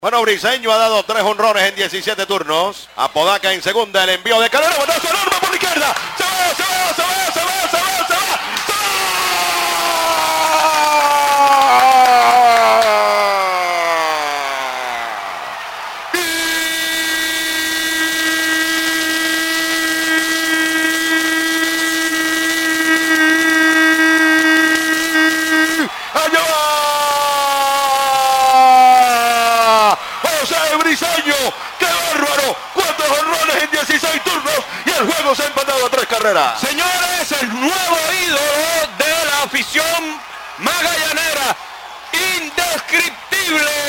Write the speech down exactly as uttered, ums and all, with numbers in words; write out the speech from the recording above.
Bueno, Briseño ha dado tres honrones en diecisiete turnos. Apodaca en segunda, el envío de Calero, botazo enorme por la izquierda. Se va, se va, se va, se va, se va, se va. ¡Se va! ¡Allá va! José Briseño, ¡qué bárbaro! ¡Cuántos honrones en dieciséis turnos! Y el juego se ha empatado a tres carreras. Señores, el nuevo ídolo de la afición magallanera, indescriptible